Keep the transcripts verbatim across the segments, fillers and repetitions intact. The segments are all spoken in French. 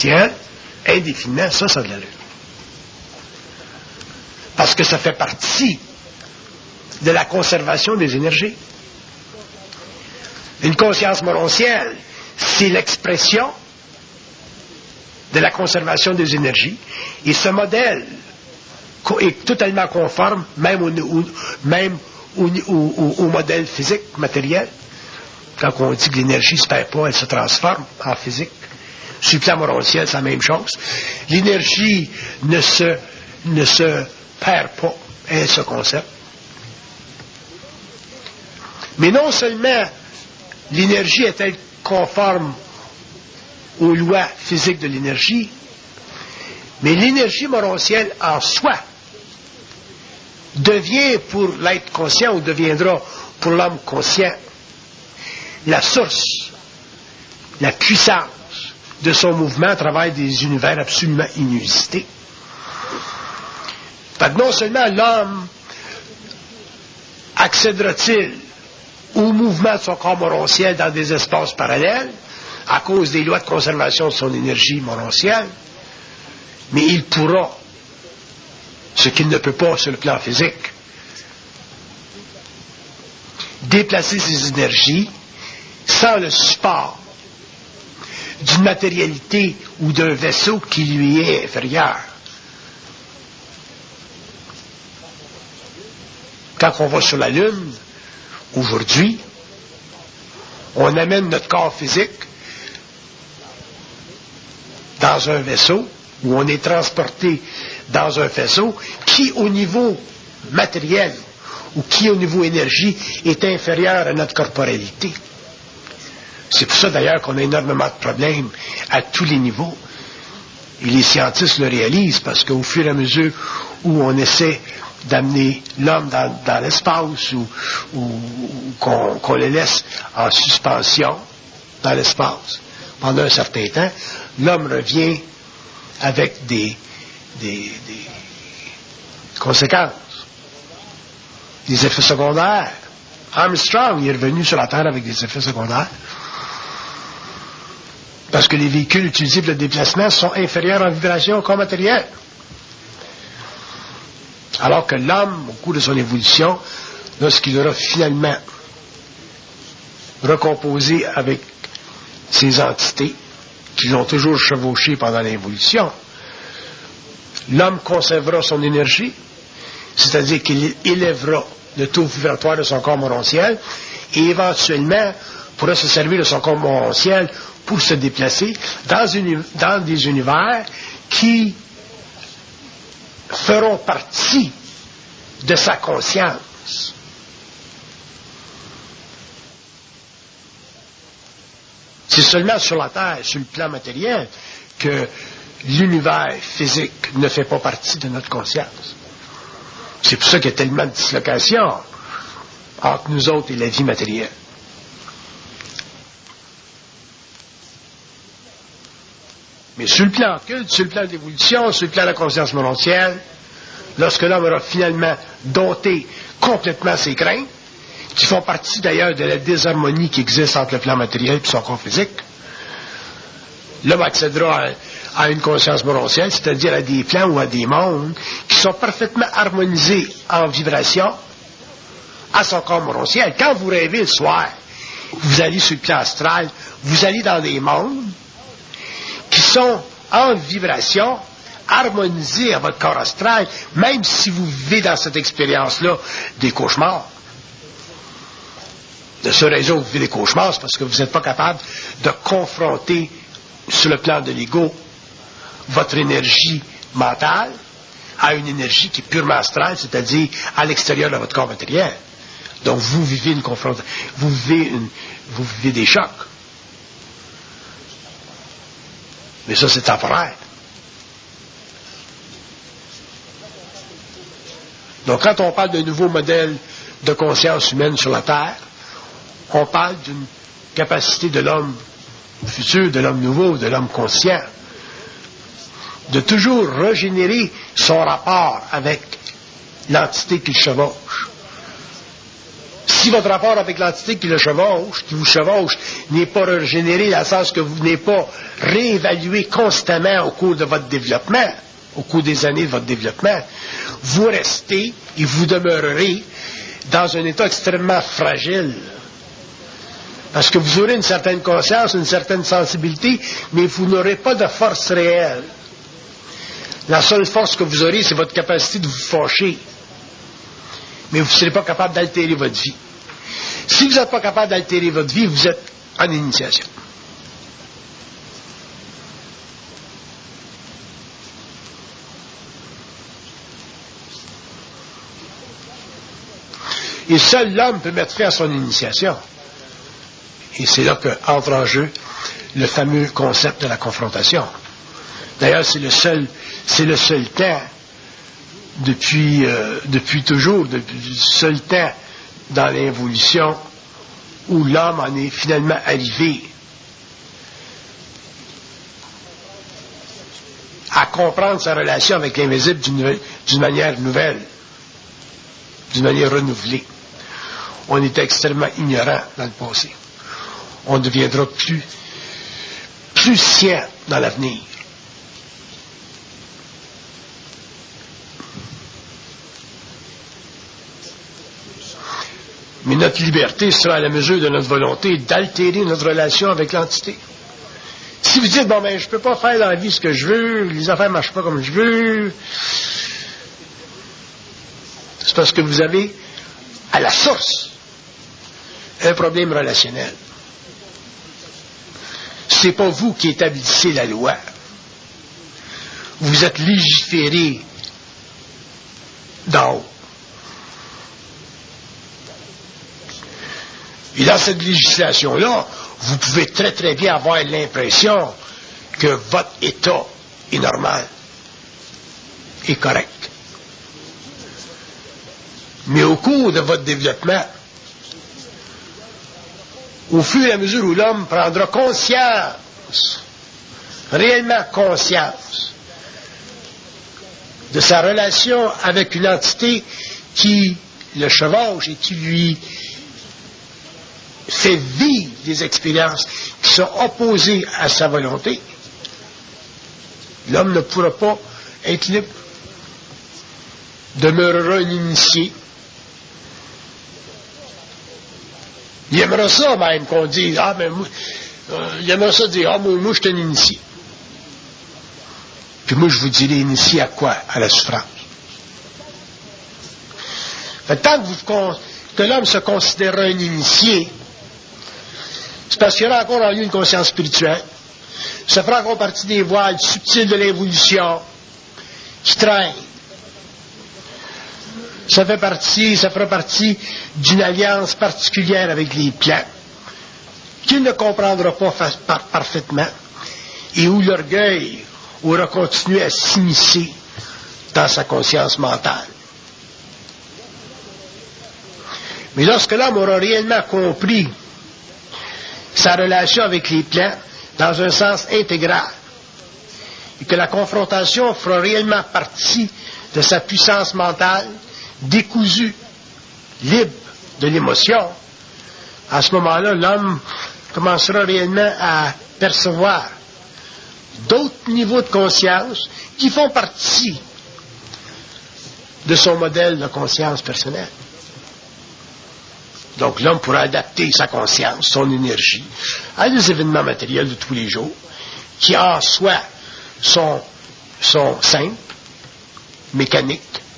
spirituelle, indéfiniment, ça, ça a de l'allure. Parce que ça fait partie de la conservation des énergies. Une conscience morontielle, c'est l'expression de la conservation des énergies. Et ce modèle est totalement conforme, même au, au, même au, au, au modèle physique, matériel. Quand on dit que l'énergie ne se perd pas, elle se transforme en physique. Sur le plan morontiel, c'est la même chose. L'énergie ne se, ne se perd pas, elle se conserve. Mais non seulement l'énergie est-elle conforme aux lois physiques de l'énergie, mais l'énergie morontielle en soi devient pour l'être conscient ou deviendra pour l'homme conscient la source, la puissance de son mouvement à travers des univers absolument inusités. Fait que non seulement l'homme accédera-t-il au mouvement de son corps morontiel dans des espaces parallèles à cause des lois de conservation de son énergie morontielle, mais il pourra, ce qu'il ne peut pas sur le plan physique, déplacer ses énergies sans le support d'une matérialité ou d'un vaisseau qui lui est inférieur. Quand on va sur la Lune, aujourd'hui, on amène notre corps physique dans un vaisseau, où on est transporté dans un vaisseau qui, au niveau matériel, ou qui, au niveau énergie, est inférieur à notre corporalité. C'est pour ça, d'ailleurs, qu'on a énormément de problèmes à tous les niveaux. Et les scientifiques le réalisent, parce qu'au fur et à mesure où on essaie d'amener l'homme dans, dans l'espace, ou, ou, ou qu'on, qu'on le laisse en suspension dans l'espace pendant un certain temps, l'homme revient avec des, des, des conséquences, des effets secondaires. Armstrong est revenu sur la Terre avec des effets secondaires. Parce que les véhicules utilisés pour le déplacement sont inférieurs en vibration au corps matériel. Alors que l'homme, au cours de son évolution, lorsqu'il aura finalement recomposé avec ces entités qui l'ont toujours chevauché pendant l'évolution, l'homme conservera son énergie, c'est-à-dire qu'il élèvera le taux vibratoire de son corps morontiel et éventuellement pourra se servir de son corps morontiel pour se déplacer dans, une, dans des univers qui feront partie de sa conscience. C'est seulement sur la Terre, sur le plan matériel, que l'univers physique ne fait pas partie de notre conscience. C'est pour ça qu'il y a tellement de dislocations entre nous autres et la vie matérielle. Mais sur le plan occulte, sur le plan de l'évolution, sur le plan de la conscience morontielle, lorsque l'homme aura finalement dompté complètement ses craintes, qui font partie d'ailleurs de la désharmonie qui existe entre le plan matériel et son corps physique, l'homme accédera à, à une conscience morontielle, c'est-à-dire à des plans ou à des mondes qui sont parfaitement harmonisés en vibration à son corps morontiel. Quand vous rêvez le soir, vous allez sur le plan astral, vous allez dans des mondes qui sont en vibration, harmonisés à votre corps astral, même si vous vivez dans cette expérience-là des cauchemars. De ce raison, vous vivez des cauchemars, c'est parce que vous n'êtes pas capable de confronter sur le plan de l'ego votre énergie mentale à une énergie qui est purement astrale, c'est-à-dire à l'extérieur de votre corps matériel. Donc vous vivez une confrontation, vous vivez une, vous vivez des chocs. Mais ça, c'est temporaire. Donc, quand on parle d'un nouveau modèle de conscience humaine sur la Terre, on parle d'une capacité de l'homme futur, de l'homme nouveau, de l'homme conscient, de toujours régénérer son rapport avec l'entité qu'il chevauche, Si votre rapport avec l'entité qui le chevauche, qui vous chevauche, n'est pas régénéré dans le sens que vous n'êtes pas réévalué constamment au cours de votre développement, au cours des années de votre développement, vous restez et vous demeurerez dans un état extrêmement fragile. Parce que vous aurez une certaine conscience, une certaine sensibilité, mais vous n'aurez pas de force réelle. La seule force que vous aurez, c'est votre capacité de vous fâcher. Mais vous ne serez pas capable d'altérer votre vie. Si vous n'êtes pas capable d'altérer votre vie, vous êtes en initiation. Et seul l'homme peut mettre fin à son initiation. Et c'est là qu'entre en jeu le fameux concept de la confrontation. D'ailleurs, c'est le seul, c'est le seul temps, depuis, euh, depuis toujours, depuis le seul temps dans l'évolution où l'homme en est finalement arrivé à comprendre sa relation avec l'invisible d'une, d'une manière nouvelle, d'une manière renouvelée. On était extrêmement ignorant dans le passé. On deviendra plus, plus scient dans l'avenir. Mais notre liberté sera à la mesure de notre volonté d'altérer notre relation avec l'entité. Si vous dites, bon, ben, je ne peux pas faire dans la vie ce que je veux, les affaires ne marchent pas comme je veux, c'est parce que vous avez, à la source, un problème relationnel. Ce n'est pas vous qui établissez la loi. Vous êtes légiféré d'en haut. Et dans cette législation-là, vous pouvez très très bien avoir l'impression que votre état est normal, est correct. Mais au cours de votre développement, au fur et à mesure où l'homme prendra conscience, réellement conscience, de sa relation avec une entité qui le chevauche et qui lui fait vivre des expériences qui sont opposées à sa volonté, l'homme ne pourra pas être libre. Demeurera un initié. Il aimerait ça même qu'on dise, ah ben moi, euh, il aimerait ça dire, ah moi, moi je suis un initié. Puis moi je vous dirais initié à quoi? À la souffrance. Fait, tant que, vous, que l'homme se considérera un initié, c'est parce qu'il y aura encore en lui une conscience spirituelle. Ça fera encore partie des voiles subtiles de l'évolution qui traînent. Ça fait partie, ça fera partie d'une alliance particulière avec les plans qu'il ne comprendra pas fa- par- parfaitement et où l'orgueil aura continué à s'immiscer dans sa conscience mentale. Mais lorsque l'homme aura réellement compris sa relation avec les plans dans un sens intégral et que la confrontation fera réellement partie de sa puissance mentale, décousue, libre de l'émotion, à ce moment-là, l'homme commencera réellement à percevoir d'autres niveaux de conscience qui font partie de son modèle de conscience personnelle. Donc l'homme pourra adapter sa conscience, son énergie, à des événements matériels de tous les jours, qui en soi sont, sont simples, mécaniques,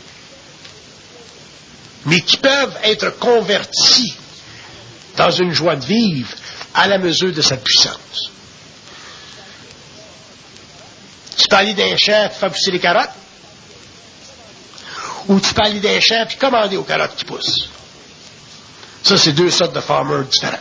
mais qui peuvent être convertis dans une joie de vivre à la mesure de sa puissance. Tu peux aller d'un champ et faire pousser les carottes, ou tu peux aller d'un champ et commander aux carottes qui poussent. Ça, c'est deux sortes de farmers différents.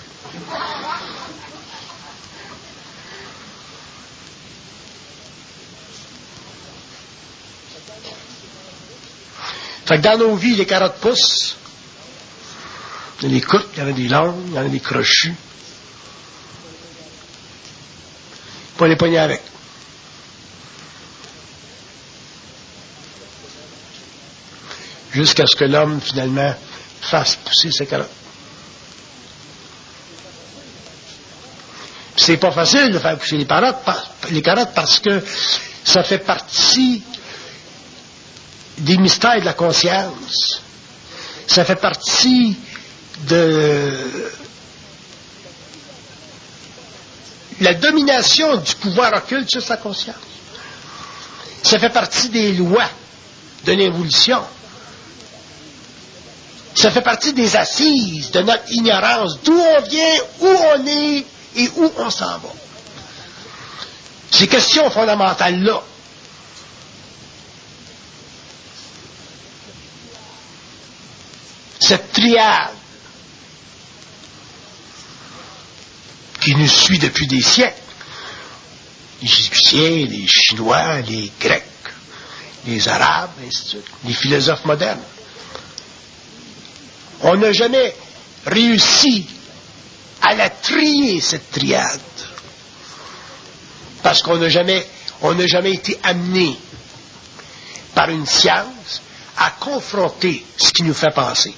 Fait que dans nos vies, les carottes poussent. Il y en a des courtes, il y en a des longues, il y en a des crochues. Pas les pogner avec. Jusqu'à ce que l'homme, finalement, fasse pousser ses carottes. C'est pas facile de faire pousser les carottes, les carottes parce que ça fait partie des mystères de la conscience. Ça fait partie de la domination du pouvoir occulte sur sa conscience. Ça fait partie des lois de l'évolution. Ça fait partie des assises de notre ignorance, d'où on vient, où on est et où on s'en va. Ces questions fondamentales-là, cette triade qui nous suit depuis des siècles, les Égyptiens, les Chinois, les Grecs, les Arabes, ainsi de suite, les philosophes modernes. On n'a jamais réussi à la trier, cette triade, parce qu'on n'a jamais, on n'a jamais été amené par une science à confronter ce qui nous fait penser.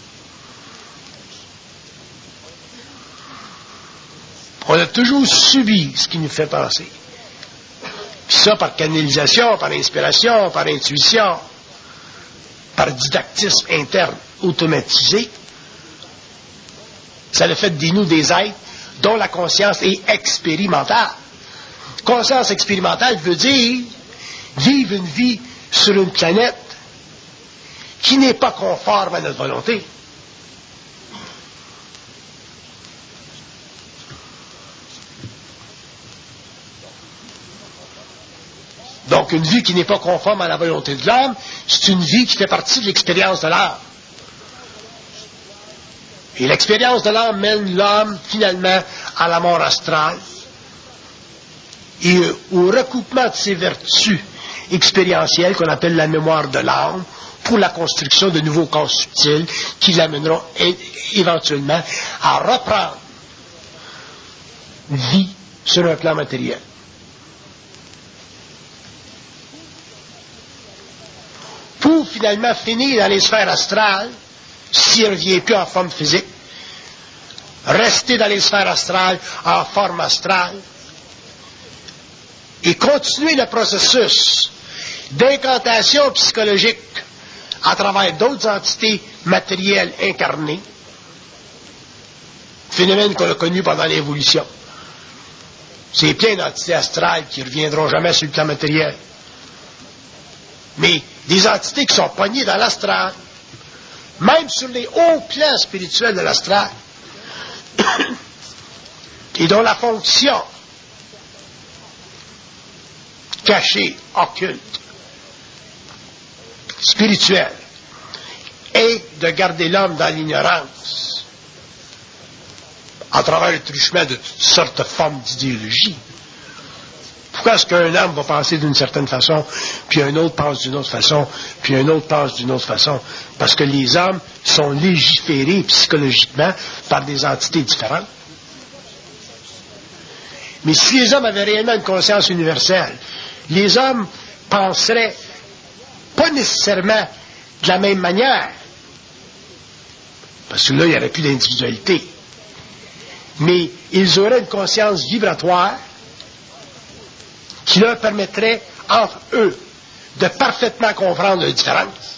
On a toujours subi ce qui nous fait penser. Puis ça, par canalisation, par inspiration, par intuition, par didactisme interne automatisé, ça a fait de nous des êtres dont la conscience est expérimentale. Conscience expérimentale veut dire vivre une vie sur une planète qui n'est pas conforme à notre volonté. Donc, une vie qui n'est pas conforme à la volonté de l'homme, c'est une vie qui fait partie de l'expérience de l'âme. Et l'expérience de l'âme mène l'homme, finalement, à la mort astrale et au recoupement de ses vertus expérientielles qu'on appelle la mémoire de l'âme pour la construction de nouveaux corps subtils qui l'amèneront é- éventuellement à reprendre vie sur un plan matériel. Pour finalement finir dans les sphères astrales, s'il ne revient plus en forme physique, rester dans les sphères astrales en forme astrale et continuer le processus d'incantation psychologique à travers d'autres entités matérielles incarnées, phénomène qu'on a connu pendant l'évolution. C'est plein d'entités astrales qui ne reviendront jamais sur le plan matériel. Mais des entités qui sont pognées dans l'astral, même sur les hauts plans spirituels de l'astral, et dont la fonction cachée, occulte, spirituelle, est de garder l'homme dans l'ignorance à travers le truchement de toutes sortes de formes d'idéologie. Pourquoi est-ce qu'un homme va penser d'une certaine façon, puis un autre pense d'une autre façon, puis un autre pense d'une autre façon? Parce que les hommes sont légiférés psychologiquement par des entités différentes. Mais si les hommes avaient réellement une conscience universelle, les hommes penseraient pas nécessairement de la même manière, parce que là, il n'y aurait plus d'individualité, mais ils auraient une conscience vibratoire qui leur permettrait, entre eux, de parfaitement comprendre les différences,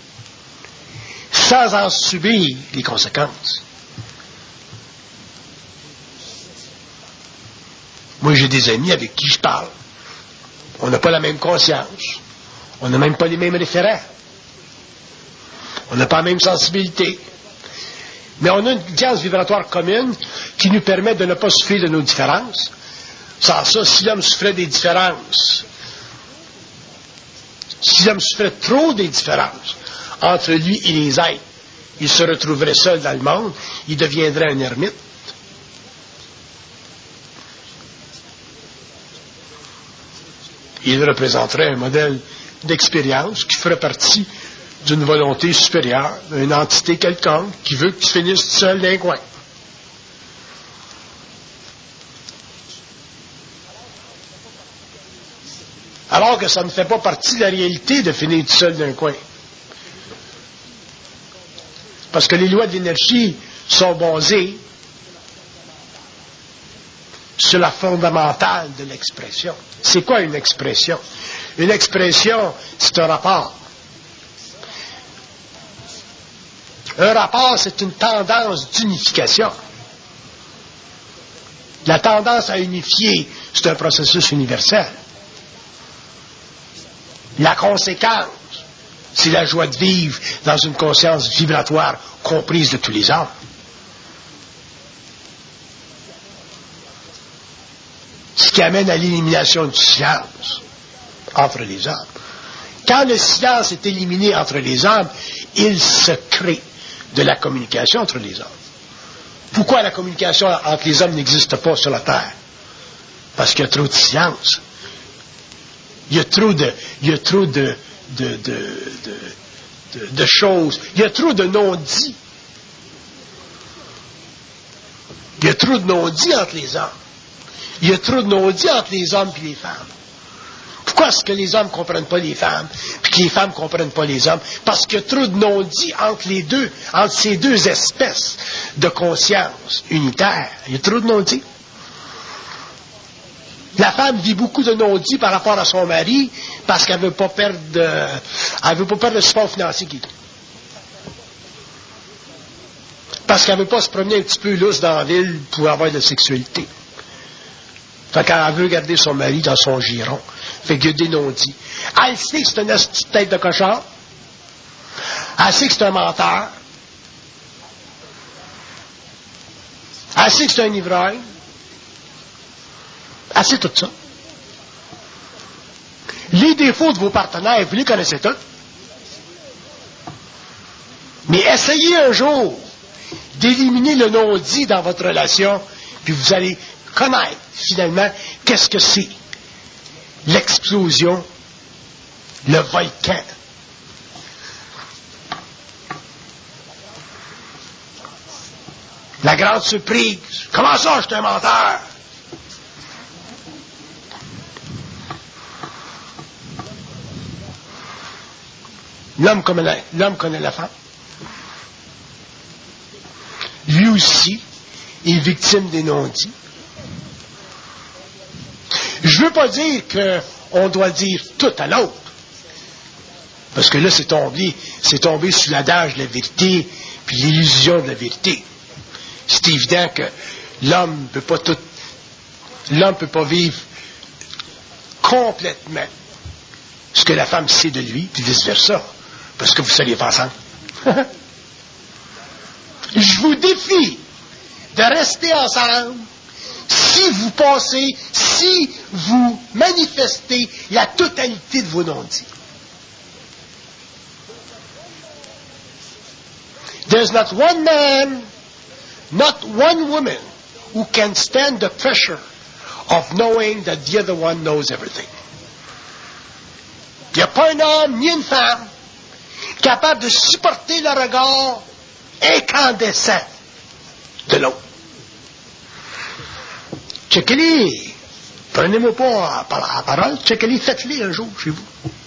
sans en subir les conséquences. Moi, j'ai des amis avec qui je parle. On n'a pas la même conscience. On n'a même pas les mêmes référents. On n'a pas la même sensibilité. Mais on a une conscience vibratoire commune qui nous permet de ne pas souffrir de nos différences. Sans ça, si l'homme souffrait des différences, si l'homme souffrait trop des différences entre lui et les êtres, il se retrouverait seul dans le monde, il deviendrait un ermite. Il représenterait un modèle d'expérience qui ferait partie d'une volonté supérieure, d'une entité quelconque qui veut que tu finisses seul dans un coin. Alors que ça ne fait pas partie de la réalité de finir tout seul d'un coin. Parce que les lois de l'énergie sont basées sur la fondamentale de l'expression. C'est quoi une expression? Une expression, c'est un rapport. Un rapport, c'est une tendance d'unification. La tendance à unifier, c'est un processus universel. La conséquence, c'est la joie de vivre dans une conscience vibratoire comprise de tous les hommes. Ce qui amène à l'élimination du silence entre les hommes. Quand le silence est éliminé entre les hommes, il se crée de la communication entre les hommes. Pourquoi la communication entre les hommes n'existe pas sur la Terre? Parce qu'il y a trop de silence. Il y a trop de, il y a trop de, de, de, de, de, de choses. Il y a trop de non-dits. Il y a trop de non-dits entre les hommes. Il y a trop de non-dits entre les hommes et les femmes. Pourquoi est-ce que les hommes ne comprennent pas les femmes, puis que les femmes ne comprennent pas les hommes? Parce qu'il y a trop de non-dits entre les deux, entre ces deux espèces de conscience unitaire. Il y a trop de non-dits. La femme vit beaucoup de non-dits par rapport à son mari parce qu'elle ne veut pas perdre de, elle veut pas perdre le support financier qu'il a. Parce qu'elle ne veut pas se promener un petit peu lousse dans la ville pour avoir de la sexualité. Fait qu'elle veut garder son mari dans son giron. Fait qu'il y a des non-dits. Elle sait que c'est une petite tête de cochon. Elle sait que c'est un menteur. Elle sait que c'est un ivrogne. Elle sait tout ça. Les défauts de vos partenaires, vous les connaissez tous. Mais essayez un jour d'éliminer le non-dit dans votre relation, puis vous allez connaître finalement qu'est-ce que c'est l'explosion, le volcan. La grande surprise. Comment ça, je suis un menteur? L'homme connaît, l'homme connaît la femme. Lui aussi est victime des non-dits. Je ne veux pas dire qu'on doit dire tout à l'autre. Parce que là, c'est tombé, c'est tombé sous l'adage de la vérité, puis l'illusion de la vérité. C'est évident que l'homme ne peut pas tout, l'homme ne peut pas vivre complètement ce que la femme sait de lui, puis vice-versa. Parce que vous ne seriez pas ensemble. Je vous défie de rester ensemble si vous pensez, si vous manifestez la totalité de vos non-dits. There's not one man, not one woman who can stand the pressure of knowing that the other one knows everything. Il n'y a pas un homme ni une femme capable de supporter le regard incandescent de l'autre. Checkez-les. Prenez-moi pas par la parole. Checkez-les. Faites-les un jour chez vous.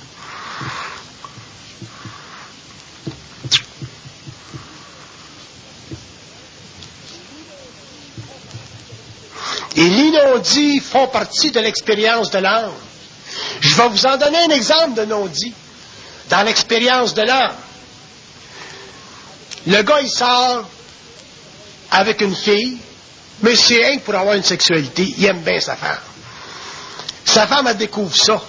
Et les non-dits font partie de l'expérience de l'âme. Je vais vous en donner un exemple de non-dit. Dans l'expérience de l'âme, le gars, il sort avec une fille, mais c'est rien que pour avoir une sexualité. Il aime bien sa femme. Sa femme, elle découvre ça.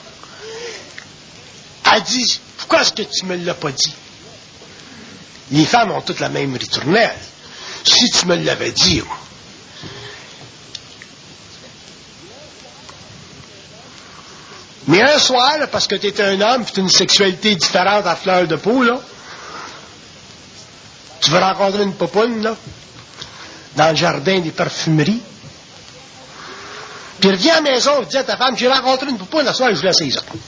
Elle dit, pourquoi est-ce que tu me l'as pas dit? Les femmes ont toutes la même ritournelle. Si tu me l'avais dit, moi. Mais un soir, là, parce que tu étais un homme, tu as une sexualité différente à fleur de peau, là, tu vas rencontrer une popoune, là, dans le jardin des parfumeries, puis reviens à la maison et dis à ta femme, j'ai rencontré une popoune, la soir, je voulais seize ans.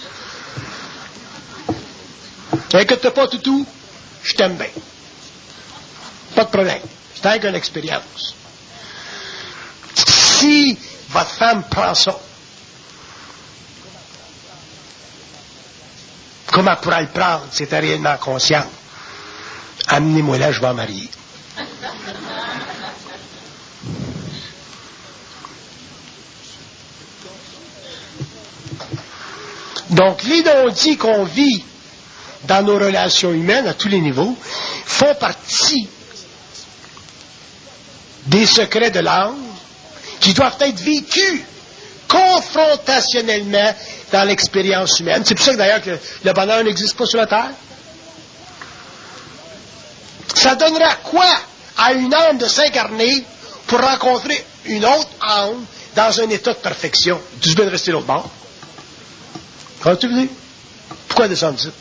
Inquiète pas, toutou, je t'aime bien. Pas de problème. C'est avec une expérience. Si votre femme prend ça, comment elle pourra le prendre si elle est réellement consciente? Amenez-moi là, je vais en marier. Donc, les non-dits qu'on vit dans nos relations humaines à tous les niveaux font partie des secrets de l'âme qui doivent être vécus confrontationnellement dans l'expérience humaine. C'est pour ça que d'ailleurs que le bonheur n'existe pas sur la Terre. Ça donnera quoi à une âme de s'incarner pour rencontrer une autre âme dans un état de perfection? Tu dois rester l'autre bord. Comprends-tu veux dire? Pourquoi descendre ici?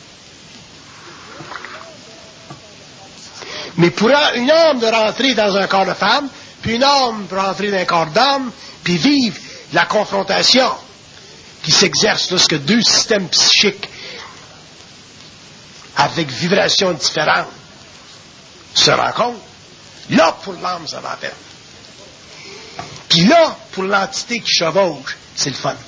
Mais pour une âme de rentrer dans un corps de femme, puis une âme pour rentrer dans un corps d'homme, puis vivre la confrontation qui s'exerce lorsque deux systèmes psychiques avec vibrations différentes se rencontrent, là, pour l'âme, ça va à peine. Puis là, pour l'entité qui chevauche, c'est le fun.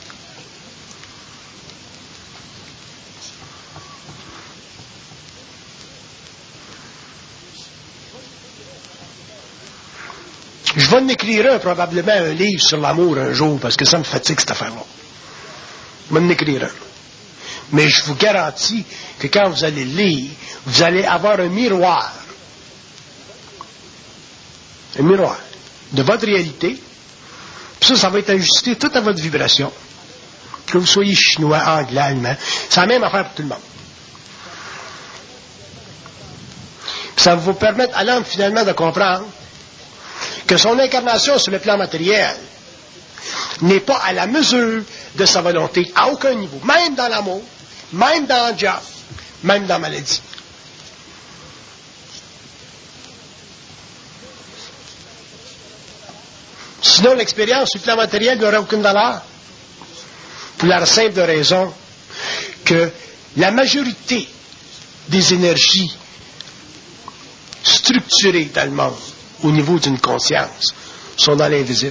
Je vais en écrire un, probablement un livre sur l'amour un jour, parce que ça me fatigue cette affaire-là. Je vais en écrire un. Mais je vous garantis que quand vous allez lire, vous allez avoir un miroir. Un miroir de votre réalité. Puis ça, ça va être ajusté tout à votre vibration. Que vous soyez chinois, anglais, allemand. C'est la même affaire pour tout le monde. Puis ça va vous permettre à l'âme finalement de comprendre que son incarnation sur le plan matériel n'est pas à la mesure de sa volonté, à aucun niveau, même dans l'amour, même dans le job, même dans la maladie. Sinon, l'expérience sur le plan matériel n'aurait aucune valeur. Pour la simple raison que la majorité des énergies structurées dans le monde, au niveau d'une conscience, sont dans l'invisible.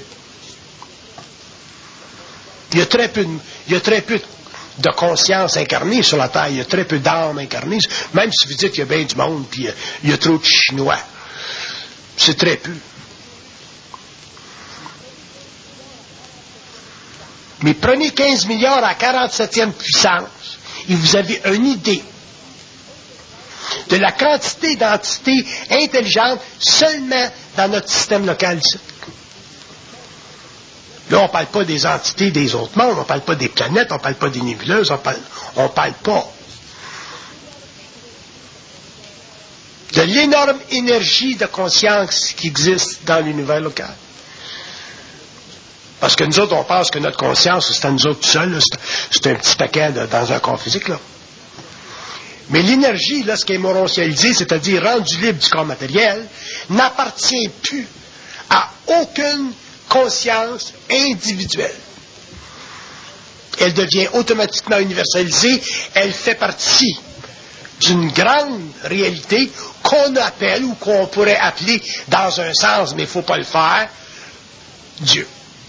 Il y a très peu de, il y a très peu de conscience incarnée sur la Terre. Il y a très peu d'âmes incarnées. Même si vous dites qu'il y a bien du monde, puis il y a trop de Chinois. C'est très peu. Mais prenez quinze milliards à quarante-septième puissance et vous avez une idée de la quantité d'entités intelligentes seulement dans notre système local ici. Là, on ne parle pas des entités des autres mondes, on ne parle pas des planètes, on ne parle pas des nébuleuses, on parle, on parle pas de l'énorme énergie de conscience qui existe dans l'univers local. Parce que nous autres, on pense que notre conscience, c'est à nous autres tout seuls, là, c'est, c'est un petit paquet de, dans un corps physique, là. Mais l'énergie, lorsqu'elle est morontialisée, c'est-à-dire rendue libre du corps matériel, n'appartient plus à aucune conscience individuelle. Elle devient automatiquement universalisée, elle fait partie d'une grande réalité qu'on appelle ou qu'on pourrait appeler, dans un sens, mais il ne faut pas le faire, Dieu.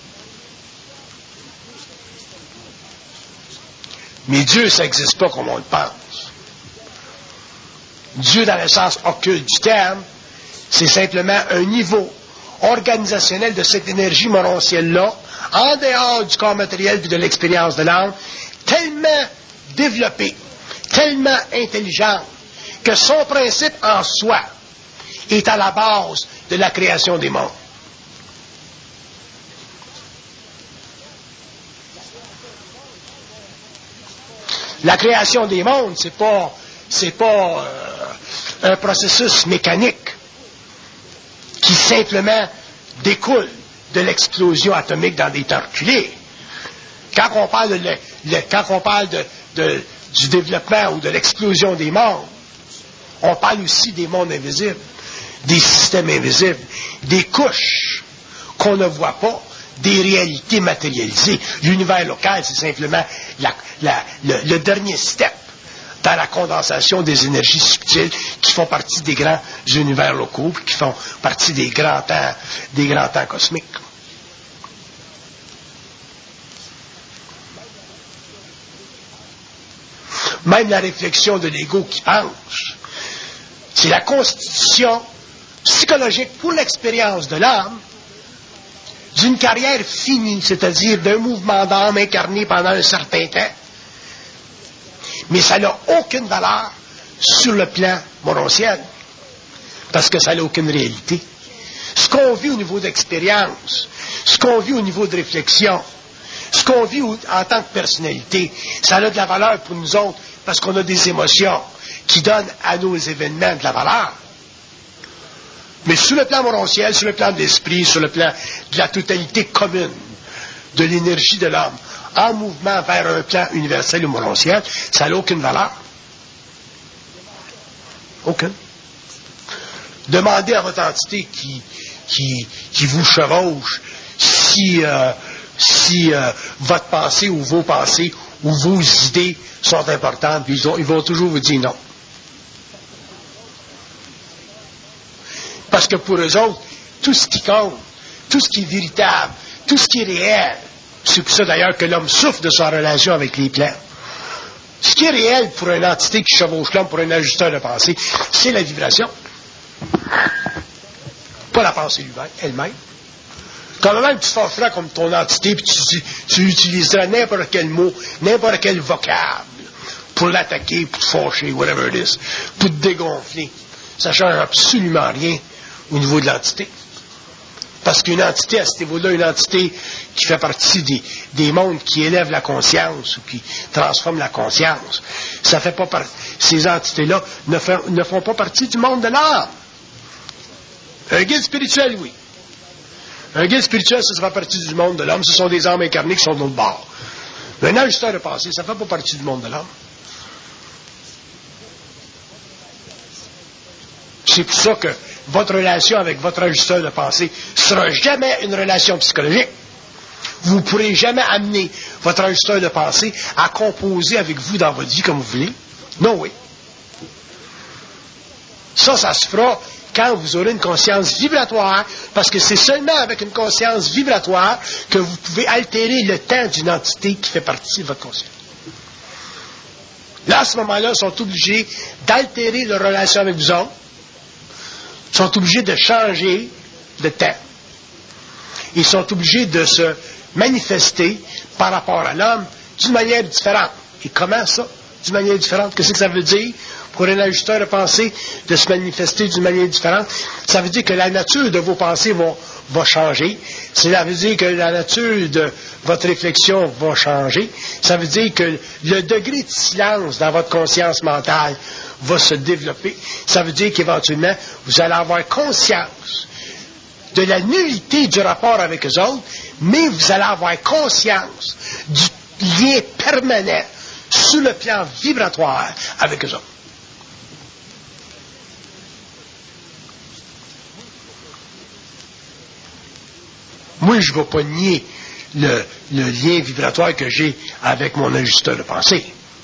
Mais Dieu, ça n'existe pas comme on le pense. Dieu, dans le sens occulte du terme, c'est simplement un niveau organisationnel de cette énergie morontielle-là, en dehors du corps matériel et de l'expérience de l'âme, tellement développée, tellement intelligente, que son principe en soi est à la base de la création des mondes. La création des mondes, c'est pas, c'est pas euh, un processus mécanique qui simplement découle de l'explosion atomique dans des temps reculés. Quand on parle, de le, le, quand on parle de, de, du développement ou de l'explosion des mondes, on parle aussi des mondes invisibles, des systèmes invisibles, des couches qu'on ne voit pas, des réalités matérialisées. L'univers local, c'est simplement la, la, le, le dernier step dans la condensation des énergies subtiles qui font partie des grands univers locaux, qui font partie des grands temps, des grands temps cosmiques. Même la réflexion de l'ego qui pense C'est la constitution psychologique pour l'expérience de l'âme d'une carrière finie, c'est-à-dire d'un mouvement d'âme incarné pendant un certain temps. Mais ça n'a aucune valeur sur le plan morontiel, parce que ça n'a aucune réalité. Ce qu'on vit au niveau d'expérience, ce qu'on vit au niveau de réflexion, ce qu'on vit en tant que personnalité, ça a de la valeur pour nous autres, parce qu'on a des émotions qui donnent à nos événements de la valeur. Mais sur le plan morontiel, sur le plan de l'esprit, sur le plan de la totalité commune de l'énergie de l'homme, en mouvement vers un plan universel ou morontiel, ça n'a aucune valeur. Aucune. Demandez à votre entité qui, qui, qui vous chevauche si, euh, si euh, votre pensée ou vos pensées ou vos idées sont importantes, puis ils, ont, ils vont toujours vous dire non. Parce que pour eux autres, tout ce qui compte, tout ce qui est véritable, tout ce qui est réel, c'est pour ça d'ailleurs que l'homme souffre de sa relation avec les plans. Ce qui est réel pour une entité qui chevauche l'homme, pour un ajusteur de pensée, c'est la vibration. Pas la pensée elle-même. Quand même tu forceras comme ton entité, puis tu, tu utiliseras n'importe quel mot, n'importe quel vocable pour l'attaquer, pour te fâcher, whatever it is, pour te dégonfler. Ça ne change absolument rien au niveau de l'entité. Parce qu'une entité, à ce niveau-là, une entité qui fait partie des, des mondes qui élèvent la conscience ou qui transforment la conscience, ça fait pas partie. Ces entités-là ne, fait, ne font pas partie du monde de l'âme. Un guide spirituel, oui. Un guide spirituel, ça, ça fait partie du monde de l'homme. Ce sont des âmes incarnées qui sont de l'autre bord. Mais un ajusteur de pensée, ça ne fait pas partie du monde de l'homme. C'est pour ça que votre relation avec votre ajusteur de pensée ne sera jamais une relation psychologique. Vous ne pourrez jamais amener votre ajusteur de pensée à composer avec vous dans votre vie comme vous voulez. Non, oui. Ça, ça se fera quand vous aurez une conscience vibratoire, parce que c'est seulement avec une conscience vibratoire que vous pouvez altérer le temps d'une entité qui fait partie de votre conscience. Là, à ce moment-là, ils sont obligés d'altérer leur relation avec vous autres. Ils sont obligés de changer de temps. Ils sont obligés de se manifester par rapport à l'homme d'une manière différente. Et comment ça? D'une manière différente? Qu'est-ce que ça veut dire pour un ajusteur de pensée de se manifester d'une manière différente? Ça veut dire que la nature de vos pensées va, va changer. Ça veut dire que la nature de votre réflexion va changer. Ça veut dire que le degré de silence dans votre conscience mentale va se développer. Ça veut dire qu'éventuellement, vous allez avoir conscience de la nullité du rapport avec eux autres, mais vous allez avoir conscience du lien permanent sur le plan vibratoire avec eux autres. Moi, je ne vais pas nier le, le lien vibratoire que j'ai avec mon ajusteur de pensée.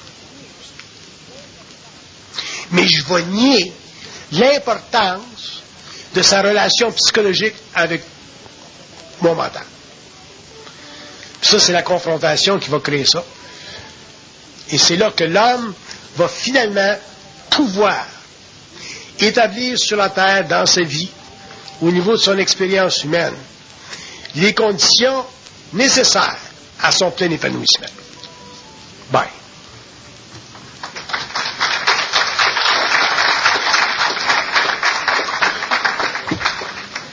Mais je vais nier l'importance de sa relation psychologique avec mon mental. Ça, c'est la confrontation qui va créer ça. Et c'est là que l'homme va finalement pouvoir établir sur la terre, dans sa vie, au niveau de son expérience humaine, les conditions nécessaires à son plein épanouissement. Bye.